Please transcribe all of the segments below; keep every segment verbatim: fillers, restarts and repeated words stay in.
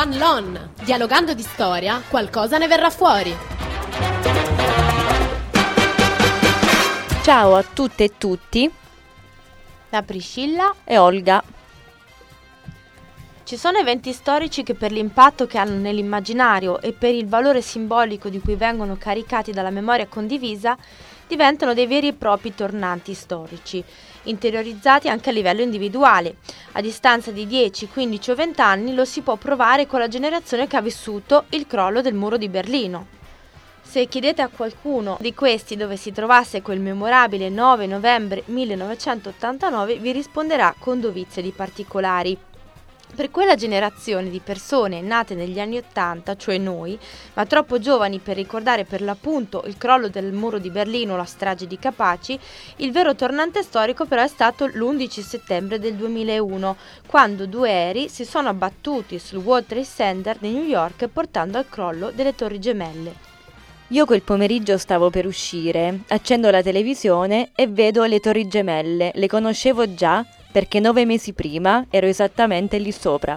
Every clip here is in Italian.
Fan Lon. Dialogando di storia, qualcosa ne verrà fuori. Ciao a tutte e tutti, da Priscilla e Olga. Ci sono eventi storici che per l'impatto che hanno nell'immaginario e per il valore simbolico di cui vengono caricati dalla memoria condivisa diventano dei veri e propri tornanti storici, interiorizzati anche a livello individuale. A distanza di dieci, quindici o venti anni lo si può provare con la generazione che ha vissuto il crollo del muro di Berlino. Se chiedete a qualcuno di questi dove si trovasse quel memorabile nove novembre millenovecentottantanove, vi risponderà con dovizia di particolari. Per quella generazione di persone nate negli anni Ottanta, cioè noi, ma troppo giovani per ricordare per l'appunto il crollo del muro di Berlino o la strage di Capaci, il vero tornante storico però è stato l'undici settembre del duemilauno, quando due aerei si sono abbattuti sul World Trade Center di New York portando al crollo delle Torri Gemelle. Io quel pomeriggio stavo per uscire, accendo la televisione e vedo le Torri Gemelle. Le conoscevo già perché nove mesi prima ero esattamente lì sopra.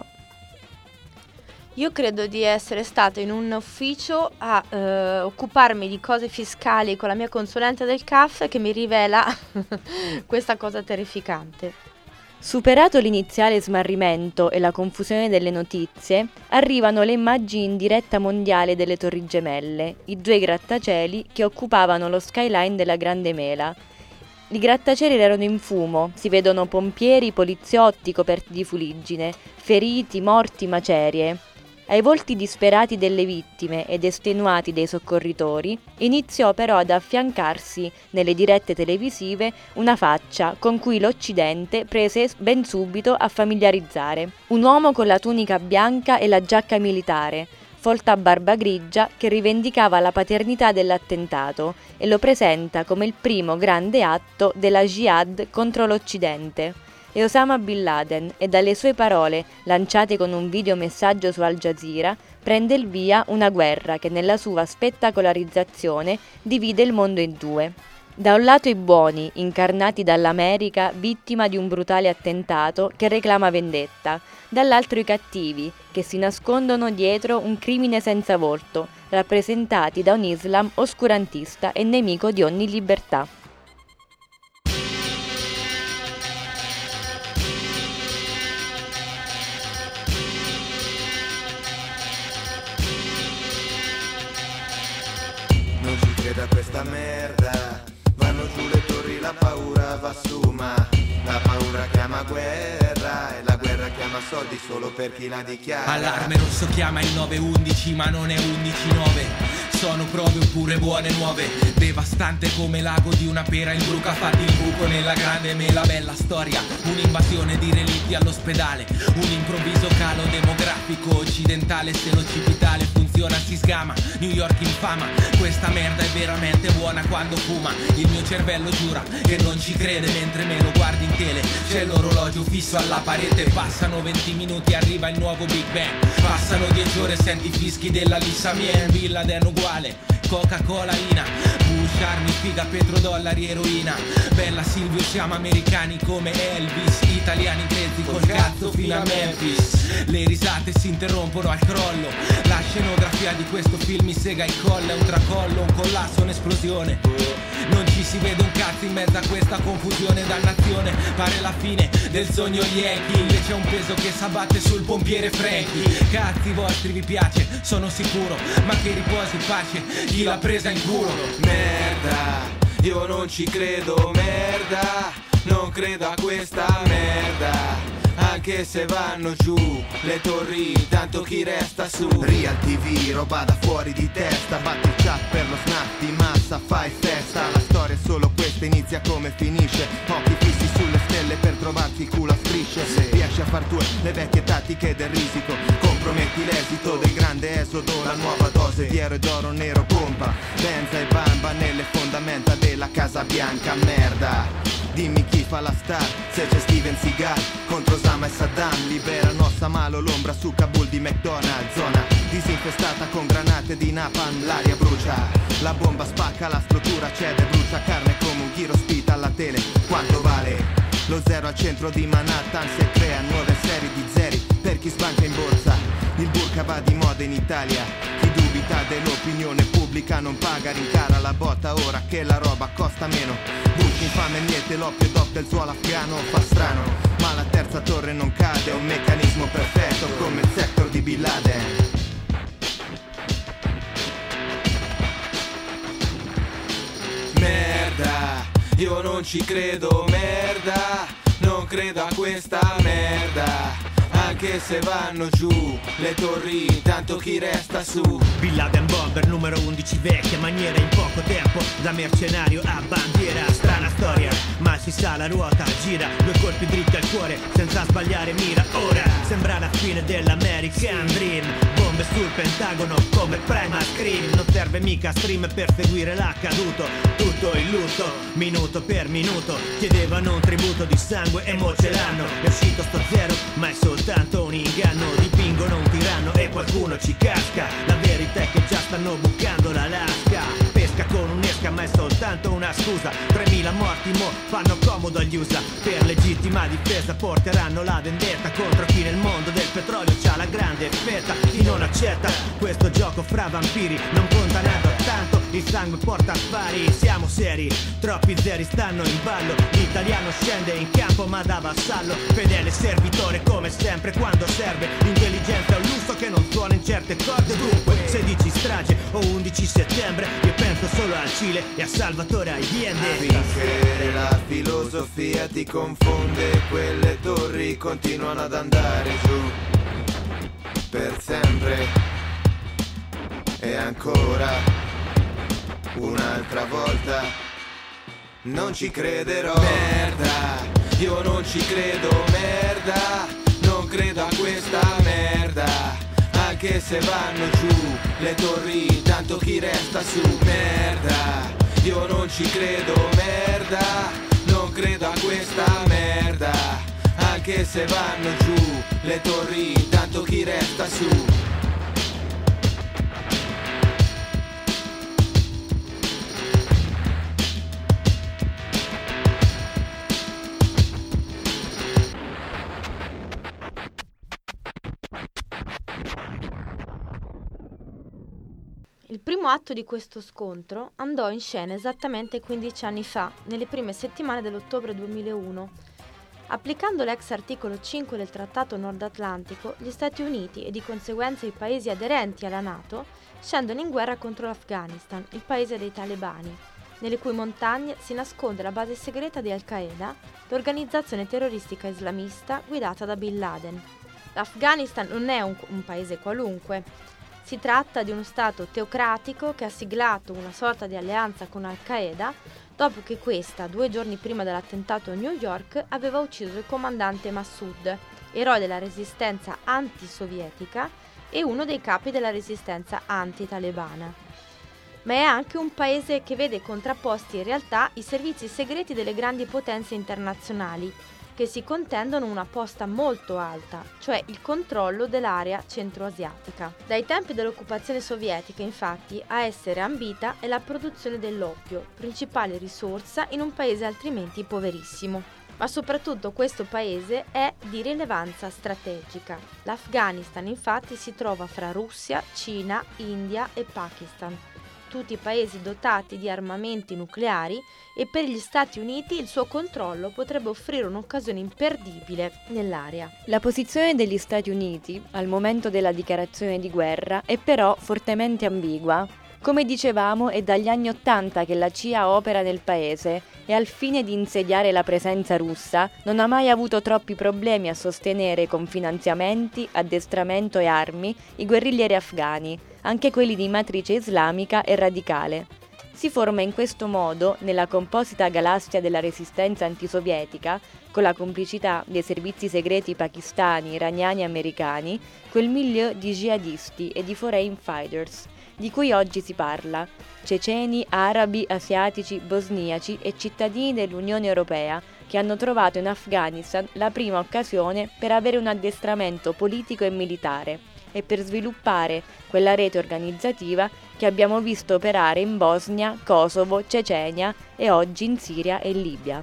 Io credo di essere stata in un ufficio a eh, occuparmi di cose fiscali con la mia consulente del C A F che mi rivela questa cosa terrificante. Superato l'iniziale smarrimento e la confusione delle notizie, arrivano le immagini in diretta mondiale delle Torri Gemelle, i due grattacieli che occupavano lo skyline della Grande Mela. I grattacieli erano in fumo, si vedono pompieri, poliziotti coperti di fuliggine, feriti, morti, macerie. Ai volti disperati delle vittime ed estenuati dei soccorritori, iniziò però ad affiancarsi nelle dirette televisive una faccia con cui l'Occidente prese ben subito a familiarizzare. Un uomo con la tunica bianca e la giacca militare, folta a barba grigia, che rivendicava la paternità dell'attentato e lo presenta come il primo grande atto della jihad contro l'Occidente. E Osama Bin Laden, e dalle sue parole, lanciate con un videomessaggio su Al Jazeera, prende il via una guerra che nella sua spettacolarizzazione divide il mondo in due. Da un lato i buoni, incarnati dall'America, vittima di un brutale attentato che reclama vendetta, dall'altro i cattivi, che si nascondono dietro un crimine senza volto, rappresentati da un Islam oscurantista e nemico di ogni libertà. Non ci creda a questa merda, vanno giù le torri, la paura va su, ma la paura chiama guerra e la guerra chiama soldi solo per chi la dichiara. Allarme rosso chiama il nove undici, ma non è undici nove. Sono prove oppure buone nuove, devastante come l'ago di una pera. Il bruco ha fatto il buco nella Grande Mela, bella storia. Un'invasione di relitti all'ospedale, un improvviso calo demografico occidentale. Se l'occipitale funziona si sgama, New York infama. Questa merda è veramente buona quando fuma. Il mio cervello giura che non ci crede mentre me lo guardi in tele. C'è l'orologio fisso alla parete, passano venti minuti, arriva il nuovo Big Bang. Passano dieci ore, senti i fischi della Lissa Mien. Bin Laden uguale, Coca-Cola, Ina, Bush, armi, figa, petrodollari, eroina. Bella Silvio, siamo americani come Elvis, italiani grezzi col cazzo fino a Memphis. Le risate si interrompono al crollo, la scenografia di questo film mi sega il collo. È un tracollo, un collasso, un'esplosione. Non ci si vede un cazzo in mezzo a questa confusione, dannazione. Pare la fine del sogno Yankee, invece è un peso che s'abbatte sul pompiere Frankie. Cazzi vostri vi piace, sono sicuro, ma che riposi in pace chi l'ha presa in culo. Merda, io non ci credo, merda, non credo a questa merda. Anche se vanno giù le torri, tanto chi resta su. Real T V, roba da fuori di testa. Batti il chat per lo snap di massa, fai festa. La storia è solo questa, inizia come finisce. Occhi fissi sulle stelle per trovarti il culo a strisce. Se riesci a far tue le vecchie tattiche del risico, comprometti l'esito del grande esodo. La nuova dose di eroe d'oro nero pompa benza e bamba nelle fondamenta della Casa Bianca. Merda, dimmi chi fa la star, se c'è Steven Seagal contro Osama e Saddam. Libera Nossa Malo, l'ombra su Kabul di McDonald's. Zona disinfestata con granate di Napalm, l'aria brucia. La bomba spacca, la struttura cede, brucia carne come un ghiro spita alla tele. Quanto vale? Lo zero al centro di Manhattan, se crea nuove serie di zeri per chi sbanca in borsa. Il burka va di moda in Italia. Chi dubita dell'opinione pubblica non paga, rincara la botta ora che la roba costa meno. Burka infame, niente, l'oppio doppia il suolo afghano, fa strano, ma la terza torre non cade, è un meccanismo perfetto come il sector di Bin Laden. Merda, io non ci credo, merda, non credo a questa merda. Anche se vanno giù le torri, tanto chi resta su. Bin Laden bomber numero undici, vecchia maniera in poco tempo, da mercenario a bandiera. Strana storia, ma si sa la ruota gira, due colpi dritti al cuore senza sbagliare mira. Ora sembra la fine dell'American Dream, bombe sul Pentagono come Primal Scream. Non serve mica stream per seguire l'accaduto, tutto il lutto, minuto per minuto. Chiedevano un tributo di sangue e mo ce l'hanno. È uscito sto zero, ma è soltanto un inganno. Dipingono un tiranno e qualcuno ci casca. La verità è che già stanno bucando la lasca. Pesca con un'esca ma è soltanto una scusa. tremila morti mo fanno comodo agli U S A. Per legittima difesa porteranno la vendetta contro chi nel mondo del petrolio c'ha la grande fetta. Chi non accetta questo gioco fra vampiri non conta nada tanto, il sangue porta affari. Siamo seri, troppi zeri stanno in ballo. L'italiano scende in campo ma da vassallo, fedele servitore come sempre quando serve. L'intelligenza è un lusso che non suona in certe corde. Dunque sedici strage o undici settembre, io penso solo al Cile e a Salvatore Allende. Finché la filosofia ti confonde, quelle torri continuano ad andare giù per sempre. E ancora un'altra volta non ci crederò. Merda, io non ci credo, merda, non credo a questa merda. Anche se vanno giù le torri, tanto chi resta su. Merda, io non ci credo, merda, non credo a questa merda. Anche se vanno giù le torri, tanto chi resta su. Il primo atto di questo scontro andò in scena esattamente quindici anni fa, nelle prime settimane dell'ottobre duemilauno. Applicando l'ex articolo cinque del Trattato Nord Atlantico, gli Stati Uniti e di conseguenza i paesi aderenti alla NATO scendono in guerra contro l'Afghanistan, il paese dei talebani, nelle cui montagne si nasconde la base segreta di Al-Qaeda, l'organizzazione terroristica islamista guidata da Bin Laden. L'Afghanistan non è un, un paese qualunque. Si tratta di uno stato teocratico che ha siglato una sorta di alleanza con Al-Qaeda dopo che questa, due giorni prima dell'attentato a New York, aveva ucciso il comandante Massoud, eroe della resistenza antisovietica e uno dei capi della resistenza anti-talebana. Ma è anche un paese che vede contrapposti in realtà i servizi segreti delle grandi potenze internazionali, che si contendono una posta molto alta, cioè il controllo dell'area centroasiatica. Dai tempi dell'occupazione sovietica, infatti, a essere ambita è la produzione dell'oppio, principale risorsa in un paese altrimenti poverissimo. Ma soprattutto questo paese è di rilevanza strategica. L'Afghanistan, infatti, si trova fra Russia, Cina, India e Pakistan, tutti paesi dotati di armamenti nucleari, e per gli Stati Uniti il suo controllo potrebbe offrire un'occasione imperdibile nell'area. La posizione degli Stati Uniti al momento della dichiarazione di guerra è però fortemente ambigua. Come dicevamo, è dagli anni Ottanta che la C I A opera nel paese e al fine di insediare la presenza russa non ha mai avuto troppi problemi a sostenere con finanziamenti, addestramento e armi i guerriglieri afghani, anche quelli di matrice islamica e radicale. Si forma in questo modo, nella composita galassia della resistenza antisovietica, con la complicità dei servizi segreti pakistani, iraniani e americani, quel milieu di jihadisti e di foreign fighters, di cui oggi si parla, ceceni, arabi, asiatici, bosniaci e cittadini dell'Unione Europea, che hanno trovato in Afghanistan la prima occasione per avere un addestramento politico e militare e per sviluppare quella rete organizzativa che abbiamo visto operare in Bosnia, Kosovo, Cecenia e oggi in Siria e Libia.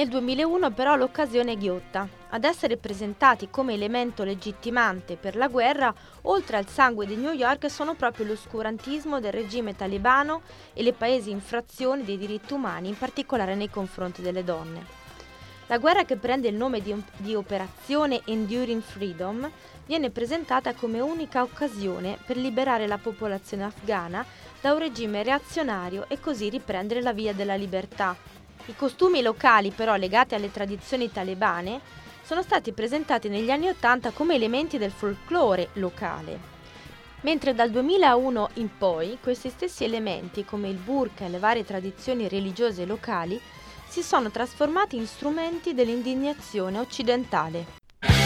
Nel duemilauno però l'occasione è ghiotta. Ad essere presentati come elemento legittimante per la guerra, oltre al sangue di New York, sono proprio l'oscurantismo del regime talebano e le palesi infrazioni dei diritti umani, in particolare nei confronti delle donne. La guerra, che prende il nome di, di Operazione Enduring Freedom, viene presentata come unica occasione per liberare la popolazione afghana da un regime reazionario e così riprendere la via della libertà. I costumi locali, però, legati alle tradizioni talebane, sono stati presentati negli anni Ottanta come elementi del folklore locale, mentre dal duemilauno in poi questi stessi elementi, come il burqa e le varie tradizioni religiose locali, si sono trasformati in strumenti dell'indignazione occidentale.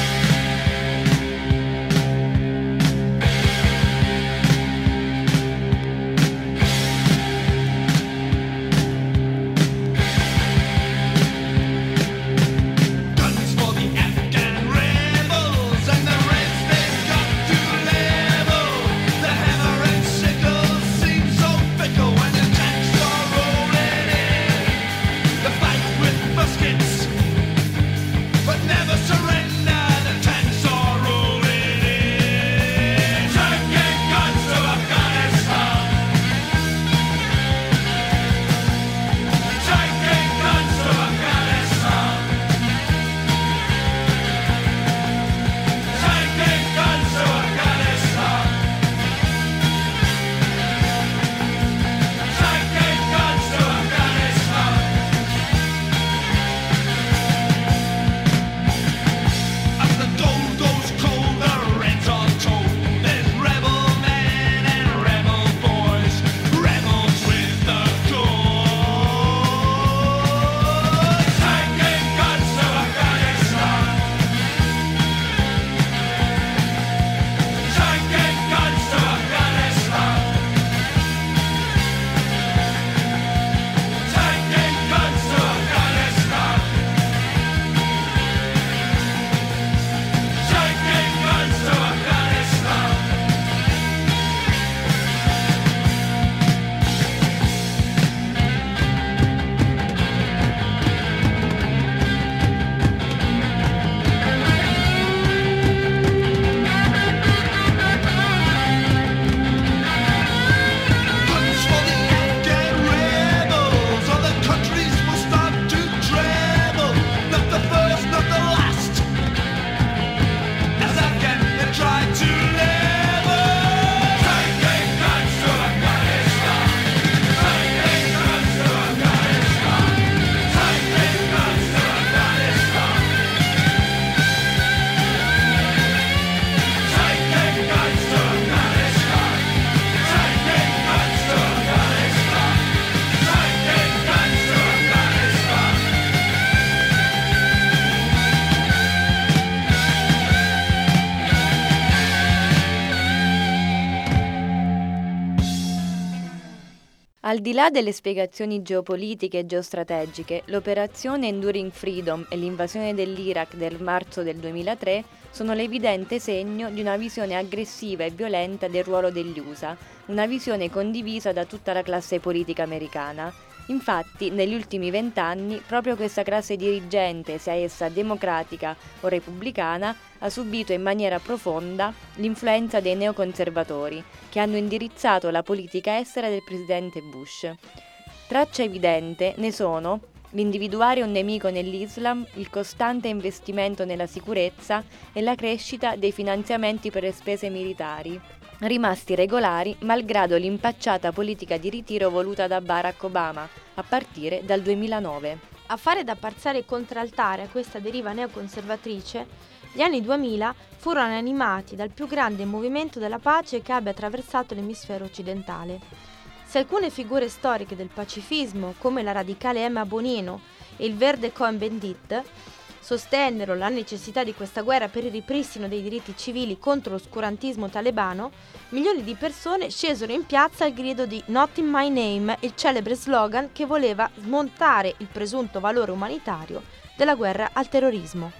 Al di là delle spiegazioni geopolitiche e geostrategiche, l'operazione Enduring Freedom e l'invasione dell'Iraq del marzo del duemilatré sono l'evidente segno di una visione aggressiva e violenta del ruolo degli U S A, una visione condivisa da tutta la classe politica americana. Infatti, negli ultimi vent'anni, proprio questa classe dirigente, sia essa democratica o repubblicana, ha subito in maniera profonda l'influenza dei neoconservatori, che hanno indirizzato la politica estera del presidente Bush. Traccia evidente ne sono l'individuare un nemico nell'Islam, il costante investimento nella sicurezza e la crescita dei finanziamenti per le spese militari, rimasti regolari malgrado l'impacciata politica di ritiro voluta da Barack Obama a partire dal duemilanove. A fare da parziale contraltare a questa deriva neoconservatrice, gli anni duemila furono animati dal più grande movimento della pace che abbia attraversato l'emisfero occidentale. Se alcune figure storiche del pacifismo, come la radicale Emma Bonino e il verde Cohn-Bendit, sostennero la necessità di questa guerra per il ripristino dei diritti civili contro l'oscurantismo talebano, milioni di persone scesero in piazza al grido di "Not in my name", il celebre slogan che voleva smontare il presunto valore umanitario della guerra al terrorismo.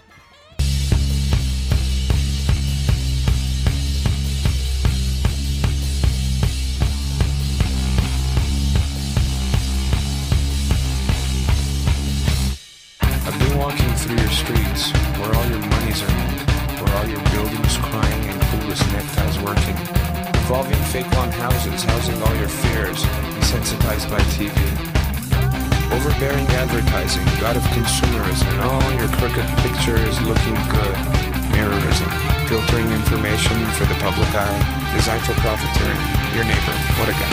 streets, where all your money's earned, where all your buildings crying and clueless neckties working. Evolving fake lawn houses, housing all your fears, desensitized by T V. Overbearing advertising, god of consumerism, and all your crooked pictures looking good. Mirrorism, filtering information for the public eye, designed for profiteering. Your neighbor, what a guy.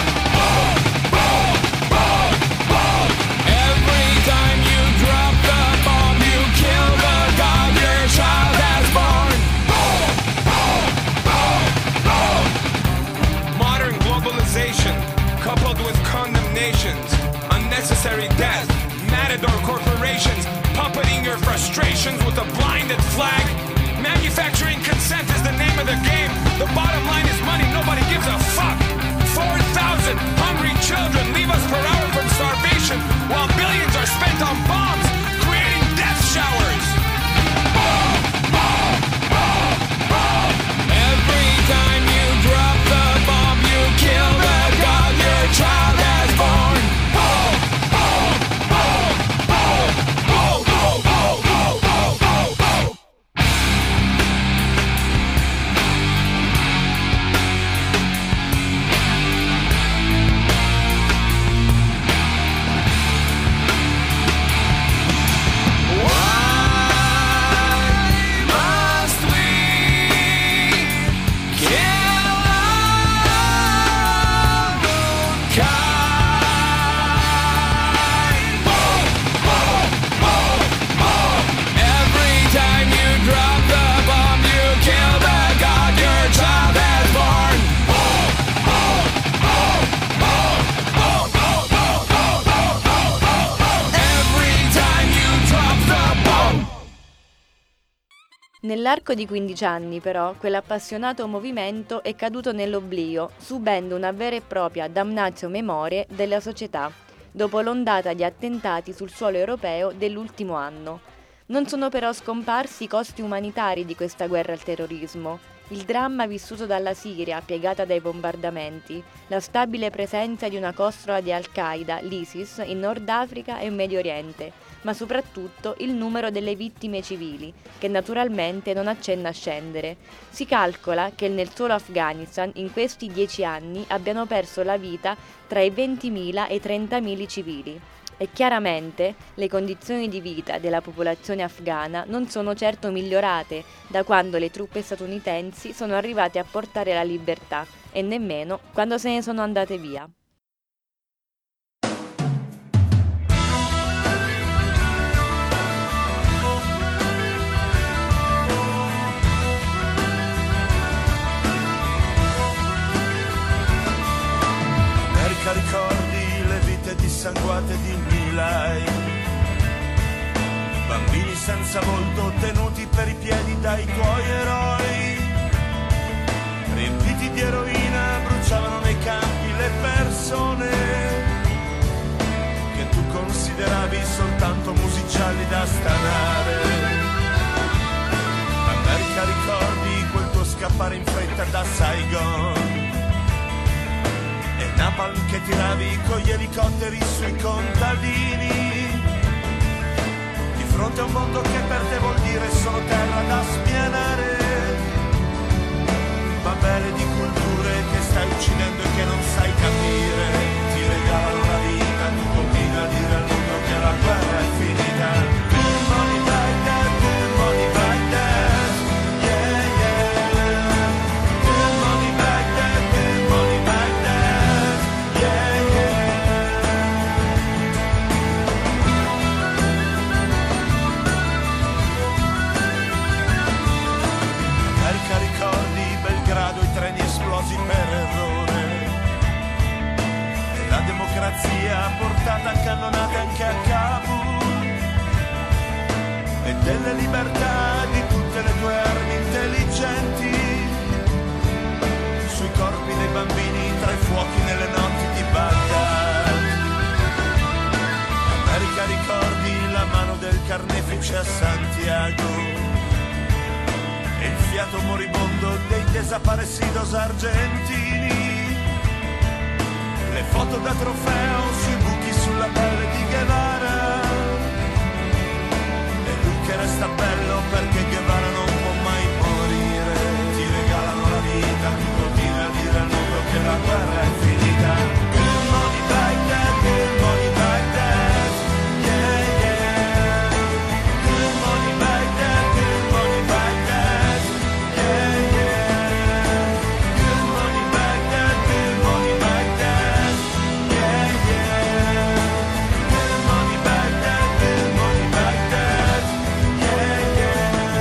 Every time you drop the bomb, you kill the god your child has born. Modern globalization, coupled with condemnations, unnecessary death, matador corporations, puppeting your frustrations with a blinded flag. Manufacturing consent is the name of the game. The bottom line is money, nobody gives a fuck. four thousand hungry children leave us per hour from starvation, while billions are spent on bombs, creating death showers. Every time you drop the bomb, you kill the god your child has born. Nell'arco di quindici anni, però, quell'appassionato movimento è caduto nell'oblio, subendo una vera e propria damnatio memoriae della società, dopo l'ondata di attentati sul suolo europeo dell'ultimo anno. Non sono però scomparsi i costi umanitari di questa guerra al terrorismo, il dramma vissuto dalla Siria piegata dai bombardamenti, la stabile presenza di una costola di Al-Qaeda, l'ISIS, in Nord Africa e in Medio Oriente, ma soprattutto il numero delle vittime civili, che naturalmente non accenna a scendere. Si calcola che nel solo Afghanistan in questi dieci anni abbiano perso la vita tra i ventimila e i trentamila civili. E chiaramente le condizioni di vita della popolazione afghana non sono certo migliorate da quando le truppe statunitensi sono arrivate a portare la libertà, e nemmeno quando se ne sono andate via. Ricordi le vite dissanguate di Milai, bambini senza volto tenuti per i piedi dai tuoi eroi, riempiti di eroina bruciavano nei campi le persone che tu consideravi soltanto musiciali da stanare. America, ricordi quel tuo scappare in fretta da Saigon, Napalm che tiravi con gli elicotteri sui contadini, di fronte a un mondo che per te vuol dire solo terra da spianare, babele di culture che stai uccidendo e che non sai capire. Ti regalano la vita, tu continui a dire al mondo che la guerra è finita. Good money like that, good money like that, yeah yeah. Good money like that, good money like that, yeah yeah. America, ricordi Belgrado, i treni esplosi per errore, e la democrazia portata a cannonate anche a Kabul, e delle libertà di tutte le tue armi intelligenti sui corpi dei bambini tra i fuochi nelle notti di Baghdad. America, ricordi la mano del carnefice a Santiago e il fiato moribondo dei desaparecidos argentini, le foto da trofeo sui buchi sulla pelle di Guevara, e lui che che resta bello perché Guevara non può mai morire. Ti regalano la vita, tu continui a dire al mondo che la guerra è finita. Good morning Baghdad, good morning Baghdad, yeah yeah. Good morning Baghdad, good morning Baghdad, yeah yeah. Good morning Baghdad, good morning Baghdad, yeah yeah. Good morning Baghdad, good morning Baghdad, yeah yeah.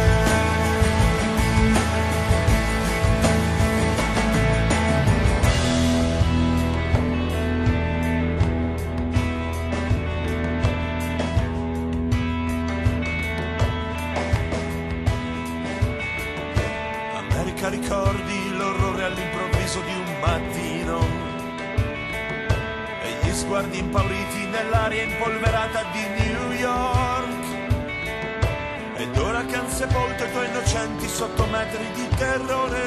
America, ricordi l'orrore all'improvviso di un mattino e gli sguardi impauriti nell'aria impolverata di New York. Ed ora che han sepolto i tuoi innocenti sotto metri di terrore,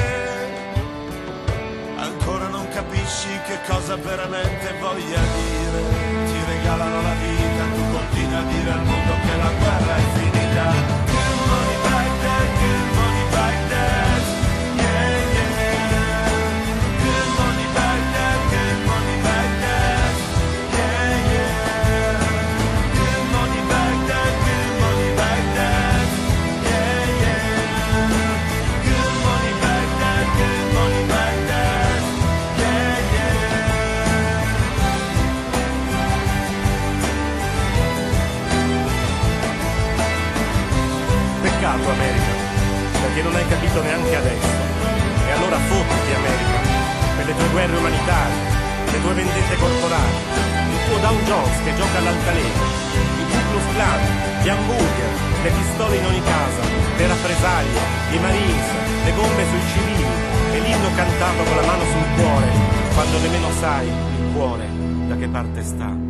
ancora non capisci che cosa veramente voglia dire. Ti regalano la vita, tu continui a dire al mondo che la guerra è finita. Good morning Baghdad, good morning Baghdad, yeah yeah. Good morning Baghdad, good morning Baghdad, yeah yeah. Good morning Baghdad, good morning Baghdad, yeah yeah. Good morning Baghdad, good morning Baghdad, yeah yeah. Peccato America, perché non hai capito neanche adesso. E allora fottiti America, per le tue guerre umanitarie, le tue vendette corporali, il tuo Dow Jones che gioca all'altalena, il Ku Klux Klan, gli hamburger, le pistole in ogni casa, le rappresaglie, i Marines, le bombe sui civili e l'inno cantato con la mano sul cuore, quando nemmeno sai il cuore da che parte sta.